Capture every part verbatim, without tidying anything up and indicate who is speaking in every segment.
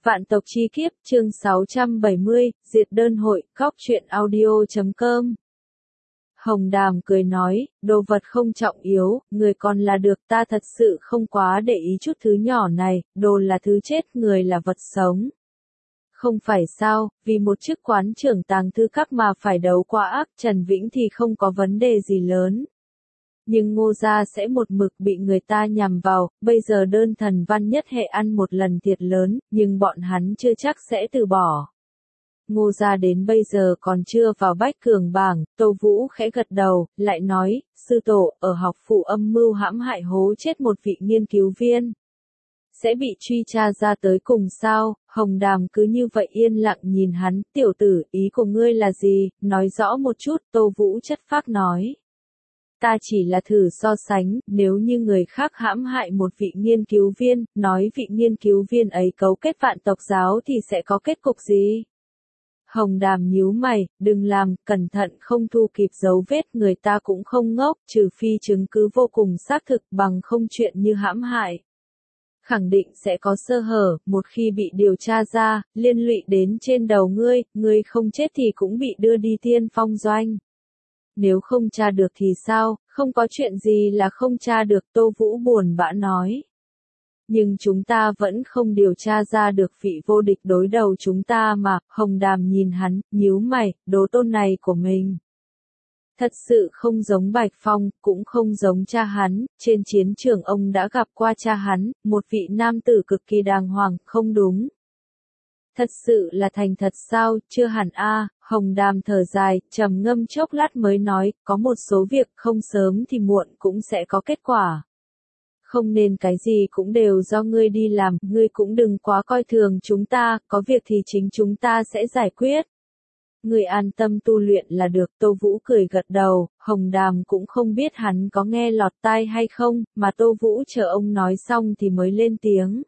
Speaker 1: Vạn tộc chi kiếp, chương sáu trăm bảy mươi, diệt đơn hội, cóc truyện audio chấm com. Hồng Đàm cười nói, đồ vật không trọng yếu, người còn là được, ta thật sự không quá để ý chút thứ nhỏ này, đồ là thứ chết, người là vật sống. Không phải sao, vì một chức quán trưởng tàng thư các mà phải đấu qua ác, Trần Vĩnh thì không có vấn đề gì lớn. Nhưng Ngô gia sẽ một mực bị người ta nhằm vào, bây giờ đơn thần Văn Nhất Hệ ăn một lần thiệt lớn, nhưng bọn hắn chưa chắc sẽ từ bỏ. Ngô gia đến bây giờ còn chưa vào bách cường bảng, Tô Vũ khẽ gật đầu, lại nói, sư tổ, ở học phủ âm mưu hãm hại hố chết một vị nghiên cứu viên. Sẽ bị truy tra ra tới cùng sao? Hồng Đàm cứ như vậy yên lặng nhìn hắn, tiểu tử, ý của ngươi là gì, nói rõ một chút, Tô Vũ chất phác nói. Ta chỉ là thử so sánh, nếu như người khác hãm hại một vị nghiên cứu viên, nói vị nghiên cứu viên ấy cấu kết vạn tộc giáo thì sẽ có kết cục gì? Hồng Đàm nhíu mày, đừng làm, cẩn thận không thu kịp dấu vết, người ta cũng không ngốc, trừ phi chứng cứ vô cùng xác thực, bằng không chuyện như hãm hại. Khẳng định sẽ có sơ hở, một khi bị điều tra ra, liên lụy đến trên đầu ngươi, ngươi không chết thì cũng bị đưa đi Tiên Phong doanh. Nếu không tra được thì sao, không có chuyện gì là không tra được, Tô Vũ buồn bã nói. Nhưng chúng ta vẫn không điều tra ra được vị vô địch đối đầu chúng ta mà, Hồng Đàm nhìn hắn, nhíu mày, đố tôn này của mình. Thật sự không giống Bạch Phong, cũng không giống cha hắn, trên chiến trường ông đã gặp qua cha hắn, một vị nam tử cực kỳ đàng hoàng, không đúng. Thật sự là thành thật sao, chưa hẳn a. Hồng Đàm thở dài, trầm ngâm chốc lát mới nói, có một số việc không sớm thì muộn cũng sẽ có kết quả. Không nên cái gì cũng đều do ngươi đi làm, ngươi cũng đừng quá coi thường chúng ta, có việc thì chính chúng ta sẽ giải quyết. Ngươi an tâm tu luyện là được, Tô Vũ cười gật đầu, Hồng Đàm cũng không biết hắn có nghe lọt tai hay không, mà Tô Vũ chờ ông nói xong thì mới lên tiếng.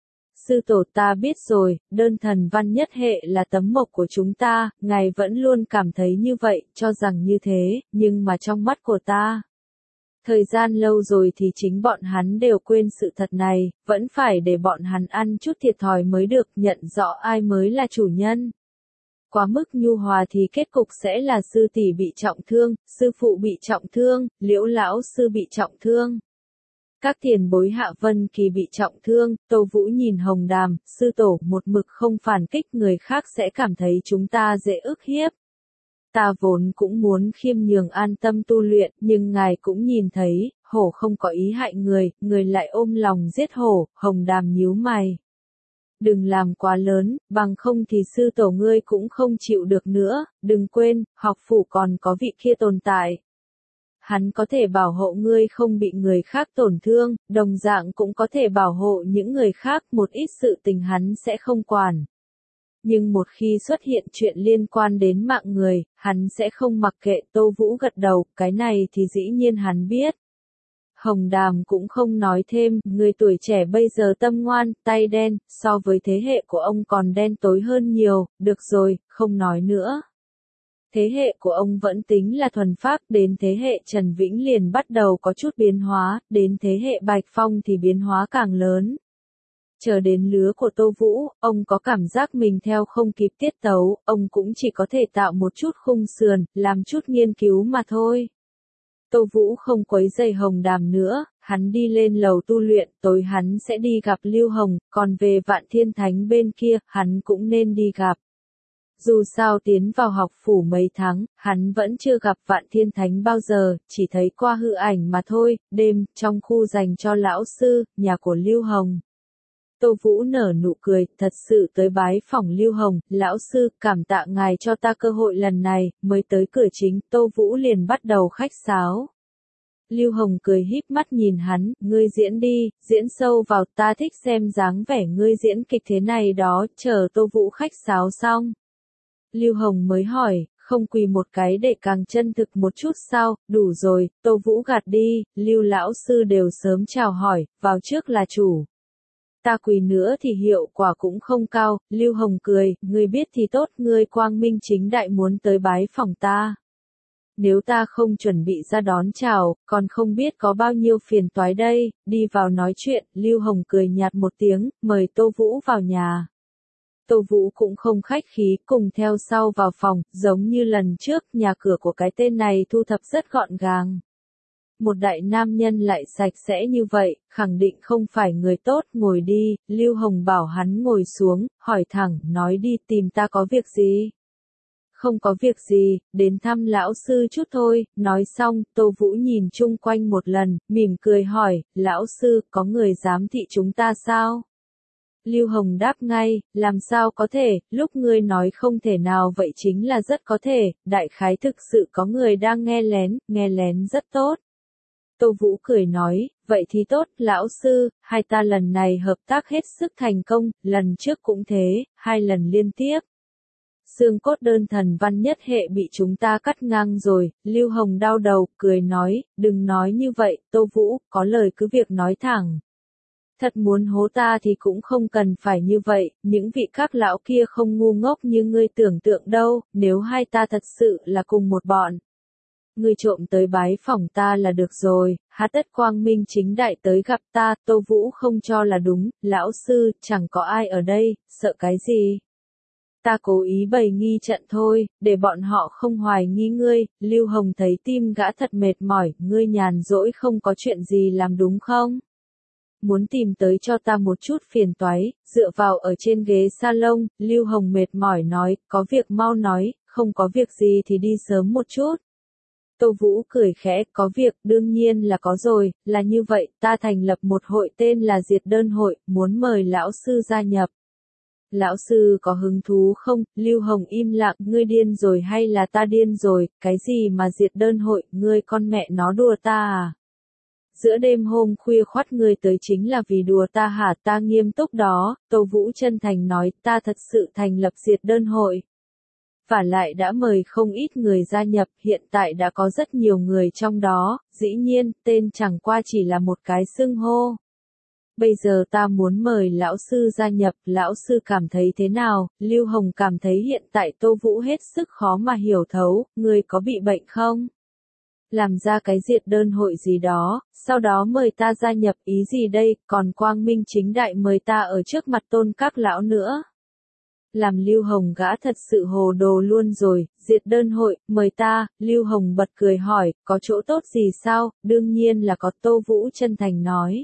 Speaker 1: Sư tổ, ta biết rồi, đơn thần Văn Nhất Hệ là tấm mộc của chúng ta, ngài vẫn luôn cảm thấy như vậy, cho rằng như thế, nhưng mà trong mắt của ta. Thời gian lâu rồi thì chính bọn hắn đều quên sự thật này, vẫn phải để bọn hắn ăn chút thiệt thòi mới được, nhận rõ ai mới là chủ nhân. Quá mức nhu hòa thì kết cục sẽ là sư tỷ bị trọng thương, sư phụ bị trọng thương, Liễu lão sư bị trọng thương. Các tiền bối Hạ Vân Kỳ bị trọng thương, Tô Vũ nhìn Hồng Đàm, sư tổ một mực không phản kích, người khác sẽ cảm thấy chúng ta dễ ức hiếp. Ta vốn cũng muốn khiêm nhường an tâm tu luyện, nhưng ngài cũng nhìn thấy, hổ không có ý hại người, người lại ôm lòng giết hổ, Hồng Đàm nhíu mày. Đừng làm quá lớn, bằng không thì sư tổ ngươi cũng không chịu được nữa, đừng quên, học phủ còn có vị kia tồn tại. Hắn có thể bảo hộ ngươi không bị người khác tổn thương, đồng dạng cũng có thể bảo hộ những người khác, một ít sự tình hắn sẽ không quản. Nhưng một khi xuất hiện chuyện liên quan đến mạng người, hắn sẽ không mặc kệ. Tô Vũ gật đầu, cái này thì dĩ nhiên hắn biết. Hồng Đàm cũng không nói thêm, người tuổi trẻ bây giờ tâm ngoan, tay đen, so với thế hệ của ông còn đen tối hơn nhiều, được rồi, không nói nữa. Thế hệ của ông vẫn tính là thuần phác, đến thế hệ Trần Vĩnh liền bắt đầu có chút biến hóa, đến thế hệ Bạch Phong thì biến hóa càng lớn. Chờ đến lứa của Tô Vũ, ông có cảm giác mình theo không kịp tiết tấu, ông cũng chỉ có thể tạo một chút khung sườn, làm chút nghiên cứu mà thôi. Tô Vũ không quấy rầy Hồng Đàm nữa, hắn đi lên lầu tu luyện, tối hắn sẽ đi gặp Lưu Hồng, còn về Vạn Thiên Thánh bên kia, hắn cũng nên đi gặp. Dù sao tiến vào học phủ mấy tháng, hắn vẫn chưa gặp Vạn Thiên Thánh bao giờ, chỉ thấy qua hư ảnh mà thôi, đêm, trong khu dành cho lão sư, nhà của Lưu Hồng. Tô Vũ nở nụ cười, thật sự tới bái phỏng Lưu Hồng, lão sư, cảm tạ ngài cho ta cơ hội lần này, mới tới cửa chính, Tô Vũ liền bắt đầu khách sáo. Lưu Hồng cười híp mắt nhìn hắn, ngươi diễn đi, diễn sâu vào, ta thích xem dáng vẻ ngươi diễn kịch thế này đó, chờ Tô Vũ khách sáo xong. Lưu Hồng mới hỏi, không quỳ một cái để càng chân thực một chút sao, đủ rồi, Tô Vũ gạt đi, Lưu lão sư đều sớm chào hỏi, vào trước là chủ. Ta quỳ nữa thì hiệu quả cũng không cao, Lưu Hồng cười, ngươi biết thì tốt, ngươi quang minh chính đại muốn tới bái phỏng ta. Nếu ta không chuẩn bị ra đón chào, còn không biết có bao nhiêu phiền toái đây, đi vào nói chuyện, Lưu Hồng cười nhạt một tiếng, mời Tô Vũ vào nhà. Tô Vũ cũng không khách khí, cùng theo sau vào phòng, giống như lần trước, nhà cửa của cái tên này thu thập rất gọn gàng. Một đại nam nhân lại sạch sẽ như vậy, khẳng định không phải người tốt, ngồi đi, Lưu Hồng bảo hắn ngồi xuống, hỏi thẳng, nói đi, tìm ta có việc gì? Không có việc gì, đến thăm lão sư chút thôi, nói xong, Tô Vũ nhìn chung quanh một lần, mỉm cười hỏi, lão sư, có người giám thị chúng ta sao? Lưu Hồng đáp ngay, làm sao có thể, lúc ngươi nói không thể nào vậy chính là rất có thể, đại khái thực sự có người đang nghe lén, nghe lén rất tốt. Tô Vũ cười nói, vậy thì tốt, lão sư, hai ta lần này hợp tác hết sức thành công, lần trước cũng thế, hai lần liên tiếp. Xương cốt đơn thần văn nhất hệ bị chúng ta cắt ngang rồi, Lưu Hồng đau đầu, cười nói, đừng nói như vậy, Tô Vũ, có lời cứ việc nói thẳng. Thật muốn hố ta thì cũng không cần phải như vậy, những vị các lão kia không ngu ngốc như ngươi tưởng tượng đâu, nếu hai ta thật sự là cùng một bọn. Ngươi trộm tới bái phỏng ta là được rồi, há tất quang minh chính đại tới gặp ta, Tô Vũ không cho là đúng, lão sư, chẳng có ai ở đây, sợ cái gì. Ta cố ý bày nghi trận thôi, để bọn họ không hoài nghi ngươi, Lưu Hồng thấy tim gã thật mệt mỏi, ngươi nhàn rỗi không có chuyện gì làm đúng không? Muốn tìm tới cho ta một chút phiền toái, dựa vào ở trên ghế salon, Lưu Hồng mệt mỏi nói, có việc mau nói, không có việc gì thì đi sớm một chút. Tô Vũ cười khẽ, có việc, đương nhiên là có rồi, là như vậy, ta thành lập một hội tên là Diệt Đơn Hội, muốn mời lão sư gia nhập. Lão sư có hứng thú không? Lưu Hồng im lặng, ngươi điên rồi hay là ta điên rồi, cái gì mà Diệt Đơn Hội, ngươi con mẹ nó đùa ta à? Giữa đêm hôm khuya khoắt ngươi tới chính là vì đùa ta hả? Ta nghiêm túc đó, Tô Vũ chân thành nói, ta thật sự thành lập Diệt Đơn Hội. Và lại đã mời không ít người gia nhập, hiện tại đã có rất nhiều người trong đó, dĩ nhiên, tên chẳng qua chỉ là một cái xưng hô. Bây giờ ta muốn mời lão sư gia nhập, lão sư cảm thấy thế nào? Lưu Hồng cảm thấy hiện tại Tô Vũ hết sức khó mà hiểu thấu, người có bị bệnh không? Làm ra cái diệt đơn hội gì đó, sau đó mời ta gia nhập, ý gì đây, còn quang minh chính đại mời ta ở trước mặt tôn các lão nữa. Làm Lưu Hồng gã thật sự hồ đồ luôn rồi, diệt đơn hội, mời ta, Lưu Hồng bật cười hỏi, có chỗ tốt gì sao, đương nhiên là có, Tô Vũ chân thành nói.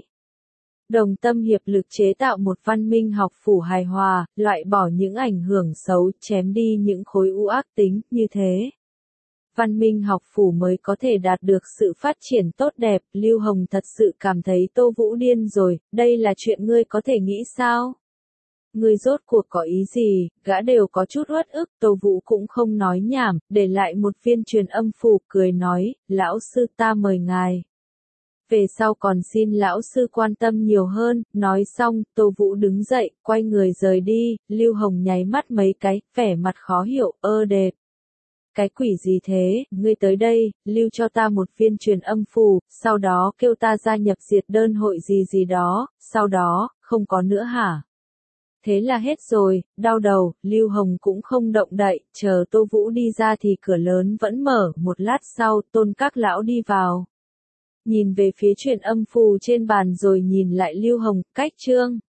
Speaker 1: Đồng tâm hiệp lực chế tạo một văn minh học phủ hài hòa, loại bỏ những ảnh hưởng xấu, chém đi những khối u ác tính, như thế. Văn minh học phủ mới có thể đạt được sự phát triển tốt đẹp, Lưu Hồng thật sự cảm thấy Tô Vũ điên rồi, đây là chuyện ngươi có thể nghĩ sao? Ngươi rốt cuộc có ý gì, gã đều có chút uất ức, Tô Vũ cũng không nói nhảm, để lại một viên truyền âm phù, cười nói, lão sư ta mời ngài. Về sau còn xin lão sư quan tâm nhiều hơn, nói xong, Tô Vũ đứng dậy, quay người rời đi, Lưu Hồng nháy mắt mấy cái, vẻ mặt khó hiểu, ơ đệt. Cái quỷ gì thế, ngươi tới đây, lưu cho ta một viên truyền âm phù, sau đó kêu ta gia nhập diệt đơn hội gì gì đó, sau đó, không có nữa hả? Thế là hết rồi, đau đầu, Lưu Hồng cũng không động đậy, chờ Tô Vũ đi ra thì cửa lớn vẫn mở, một lát sau, tôn các lão đi vào. Nhìn về phía truyền âm phù trên bàn rồi nhìn lại Lưu Hồng, cách chương.